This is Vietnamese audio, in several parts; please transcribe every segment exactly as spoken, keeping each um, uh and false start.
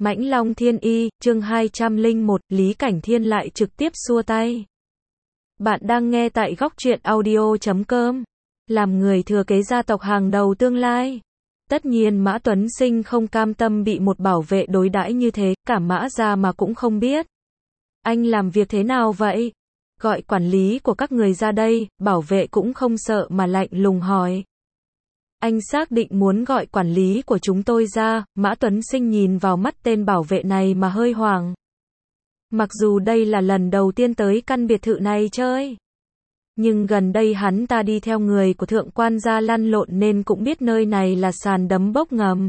Mãnh Long Thiên Y, chương hai trăm lẻ một, Lý Cảnh Thiên lại trực tiếp xua tay. Bạn đang nghe tại góc truyện audio chấm com. Làm người thừa kế gia tộc hàng đầu tương lai. Tất nhiên Mã Tuấn Sinh không cam tâm bị một bảo vệ đối đãi như thế, cả Mã gia mà cũng không biết. Anh làm việc thế nào vậy? Gọi quản lý của các người ra đây, bảo vệ cũng không sợ mà lạnh lùng hỏi. Anh xác định muốn gọi quản lý của chúng tôi ra, Mã Tuấn Sinh nhìn vào mắt tên bảo vệ này mà hơi hoảng. Mặc dù đây là lần đầu tiên tới căn biệt thự này chơi. Nhưng gần đây hắn ta đi theo người của thượng quan gia lăn lộn nên cũng biết nơi này là sàn đấm bốc ngầm.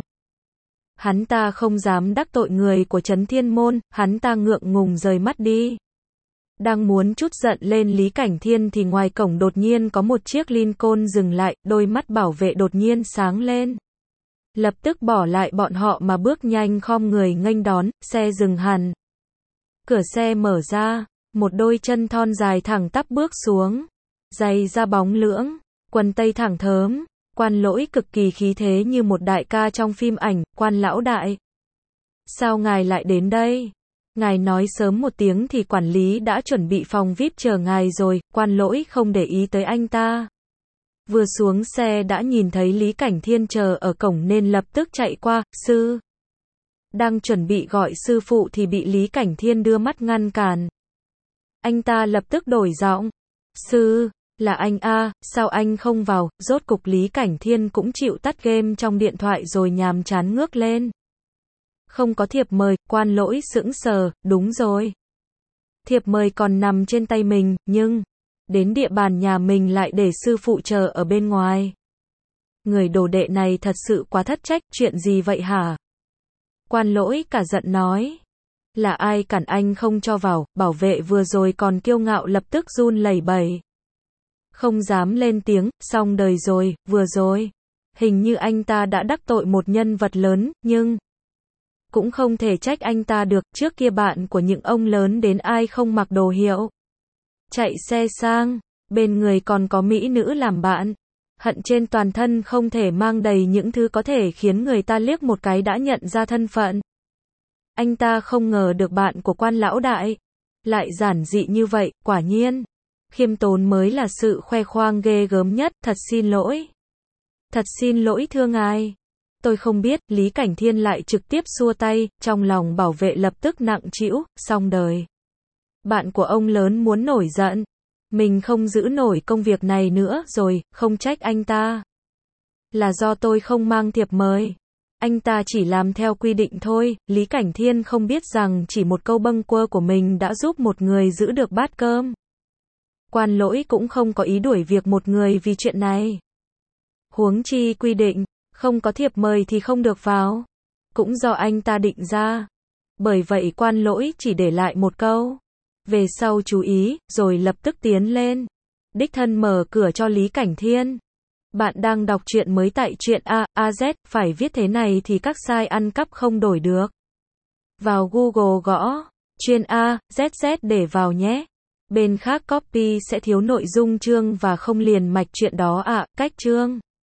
Hắn ta không dám đắc tội người của Trấn Thiên Môn, hắn ta ngượng ngùng rời mắt đi. Đang muốn trút giận lên Lý Cảnh Thiên thì ngoài cổng đột nhiên có một chiếc Lincoln dừng lại, đôi mắt bảo vệ đột nhiên sáng lên. Lập tức bỏ lại bọn họ mà bước nhanh khom người nghênh đón, xe dừng hẳn. Cửa xe mở ra, một đôi chân thon dài thẳng tắp bước xuống. Giày da bóng lưỡng, quần tây thẳng thớm, Quan Lỗi cực kỳ khí thế như một đại ca trong phim ảnh, Quan lão đại. Sao ngài lại đến đây? Ngài nói sớm một tiếng thì quản lý đã chuẩn bị phòng vi ai pi chờ ngài rồi, Quan Lỗi không để ý tới anh ta. Vừa xuống xe đã nhìn thấy Lý Cảnh Thiên chờ ở cổng nên lập tức chạy qua, sư. Đang chuẩn bị gọi sư phụ thì bị Lý Cảnh Thiên đưa mắt ngăn cản. Anh ta lập tức đổi giọng. Sư, là anh a, sao anh không vào? Rốt cục Lý Cảnh Thiên cũng chịu tắt game trong điện thoại rồi nhàm chán ngước lên. Không có thiệp mời, Quan Lỗi sững sờ, đúng rồi. Thiệp mời còn nằm trên tay mình, nhưng đến địa bàn nhà mình lại để sư phụ chờ ở bên ngoài. Người đồ đệ này thật sự quá thất trách, chuyện gì vậy hả? Quan Lỗi cả giận nói. Là ai cản anh không cho vào, bảo vệ vừa rồi còn kiêu ngạo lập tức run lẩy bẩy. Không dám lên tiếng, xong đời rồi, vừa rồi. Hình như anh ta đã đắc tội một nhân vật lớn, nhưng cũng không thể trách anh ta được, trước kia bạn của những ông lớn đến ai không mặc đồ hiệu. Chạy xe sang, bên người còn có mỹ nữ làm bạn. Hận trên toàn thân không thể mang đầy những thứ có thể khiến người ta liếc một cái đã nhận ra thân phận. Anh ta không ngờ được bạn của Quan lão đại lại giản dị như vậy, quả nhiên. Khiêm tốn mới là sự khoe khoang ghê gớm nhất, thật xin lỗi. Thật xin lỗi thưa ngài. Tôi không biết, Lý Cảnh Thiên lại trực tiếp xua tay, trong lòng bảo vệ lập tức nặng trĩu, xong đời. Bạn của ông lớn muốn nổi giận. Mình không giữ nổi công việc này nữa rồi, không trách anh ta. Là do tôi không mang thiệp mời. Anh ta chỉ làm theo quy định thôi, Lý Cảnh Thiên không biết rằng chỉ một câu bâng quơ của mình đã giúp một người giữ được bát cơm. Quan Lỗi cũng không có ý đuổi việc một người vì chuyện này. Huống chi quy định, không có thiệp mời thì không được vào. Cũng do anh ta định ra. Bởi vậy Quan Lỗi chỉ để lại một câu. Về sau chú ý, rồi lập tức tiến lên. Đích thân mở cửa cho Lý Cảnh Thiên. Bạn đang đọc truyện mới tại truyện A, A Z, phải viết thế này thì các site ăn cắp không đổi được. Vào Google gõ, chuyên A, Z Z để vào nhé. Bên khác copy sẽ thiếu nội dung chương và không liền mạch chuyện đó ạ, à, cách chương.